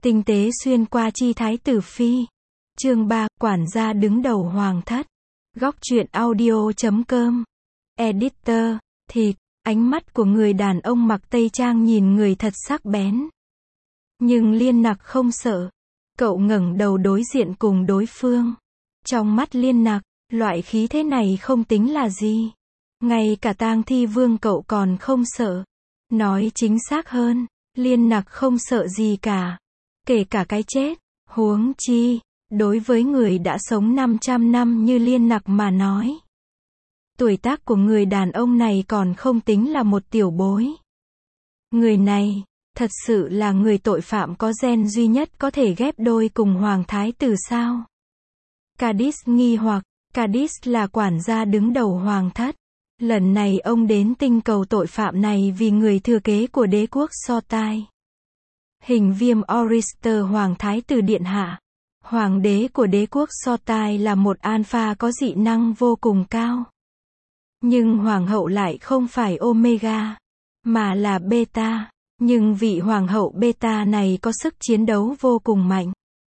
Tinh tế xuyên qua chi thái tử phi. Chương 3, quản gia đứng đầu hoàng thất. Góc truyện audio.com. Editor, thịt, ánh mắt của người đàn ông mặc tây trang nhìn người thật sắc bén. Nhưng Liên Nặc không sợ. Cậu ngẩng đầu đối diện cùng đối phương. Trong mắt Liên Nặc, loại khí thế này không tính là gì. Ngay cả Tang Thi Vương cậu còn không sợ. Nói chính xác hơn, Liên Nặc không sợ gì cả. Kể cả cái chết. Huống chi, đối với người đã sống 500 năm như Liên Nặc mà nói. Tuổi tác của người đàn ông này còn không tính là một tiểu bối. Người này, thật sự là người tội phạm có gen duy nhất có thể ghép đôi cùng Hoàng Thái Tử sao? Cadis nghi hoặc, Cadis là quản gia đứng đầu hoàng thất. Lần này ông đến tinh cầu tội phạm này vì người thừa kế của đế quốc Sotai. Hình Viêm Orister Hoàng Thái Tử Điện Hạ. Hoàng đế của đế quốc Sotai là một alpha có dị năng vô cùng cao. Nhưng hoàng hậu lại không phải Omega, mà là Beta. Nhưng vị hoàng hậu Beta này có sức chiến đấu vô cùng mạnh.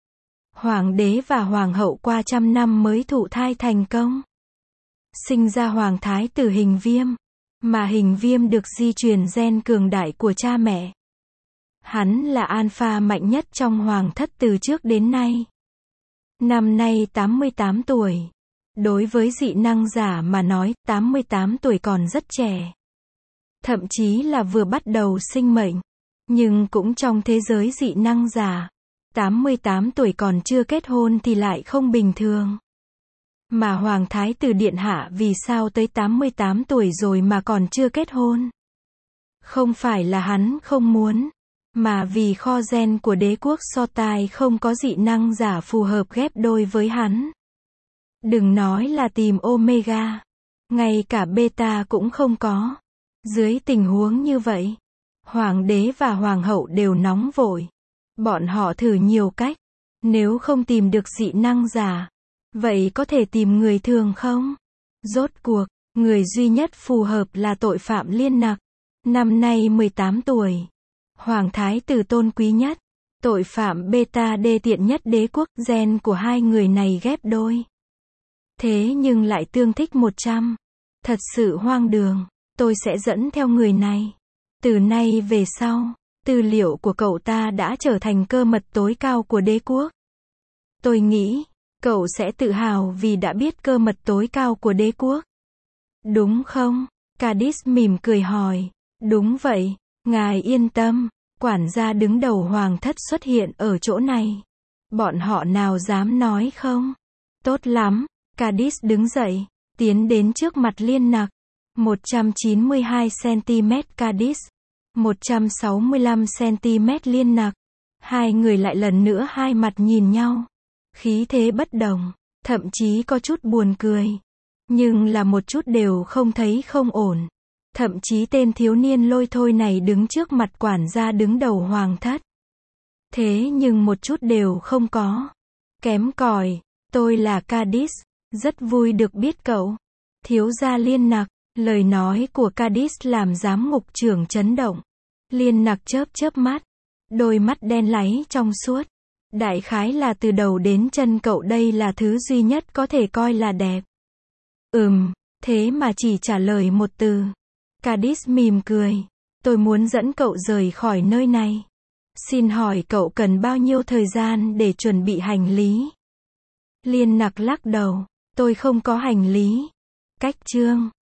Hoàng đế và hoàng hậu qua trăm năm mới thụ thai thành công. Sinh ra Hoàng Thái Tử Hình Viêm. Mà Hình Viêm được di truyền gen cường đại của cha mẹ. Hắn là alpha mạnh nhất trong hoàng thất từ trước đến nay. Năm nay 88 tuổi. Đối với dị năng giả mà nói, 88 tuổi còn rất trẻ. Thậm chí là vừa bắt đầu sinh mệnh. Nhưng cũng trong thế giới dị năng giả, 88 tuổi còn chưa kết hôn thì lại không bình thường. Mà Hoàng Thái Tử Điện Hạ vì sao tới 88 tuổi rồi mà còn chưa kết hôn? Không phải là hắn không muốn, mà vì kho gen của đế quốc Sotai không có dị năng giả phù hợp ghép đôi với hắn. Đừng nói là tìm Omega, ngay cả Beta cũng không có. Dưới tình huống như vậy, hoàng đế và hoàng hậu đều nóng vội. Bọn họ thử nhiều cách. Nếu không tìm được dị năng giả, vậy có thể tìm người thường không? Rốt cuộc, người duy nhất phù hợp là tội phạm Liên Nặc. Năm nay 18 tuổi. Hoàng Thái Tử tôn quý nhất. Tội phạm Beta đê tiện nhất đế quốc. Gen của hai người này ghép đôi. Thế nhưng lại tương thích 100. Thật sự hoang đường. Tôi sẽ dẫn theo người này. Từ nay về sau, tư liệu của cậu ta đã trở thành cơ mật tối cao của đế quốc. Tôi nghĩ, cậu sẽ tự hào vì đã biết cơ mật tối cao của đế quốc. Đúng không? Cadis mỉm cười hỏi. Đúng vậy, ngài yên tâm, quản gia đứng đầu hoàng thất xuất hiện ở chỗ này. Bọn họ nào dám nói không? Tốt lắm, Cadis đứng dậy, tiến đến trước mặt Liên Nặc. 192cm Cadis, 165cm Liên Nặc. Hai người lại lần nữa hai mặt nhìn nhau. Khí thế bất đồng, thậm chí có chút buồn cười. Nhưng là một chút đều không thấy không ổn. Thậm chí tên thiếu niên lôi thôi này đứng trước mặt quản gia đứng đầu hoàng thất. Thế nhưng một chút đều không có. Kém cỏi, tôi là Cadis, rất vui được biết cậu. Thiếu gia Liên Nặc. Lời nói của Cadis làm giám ngục trưởng chấn động. Liên Nặc chớp chớp mắt. Đôi mắt đen láy trong suốt. Đại khái là từ đầu đến chân cậu đây là thứ duy nhất có thể coi là đẹp. Thế mà chỉ trả lời một từ. Cadis mỉm cười. Tôi muốn dẫn cậu rời khỏi nơi này. Xin hỏi cậu cần bao nhiêu thời gian để chuẩn bị hành lý? Liên Nặc lắc đầu. Tôi không có hành lý. Cách chương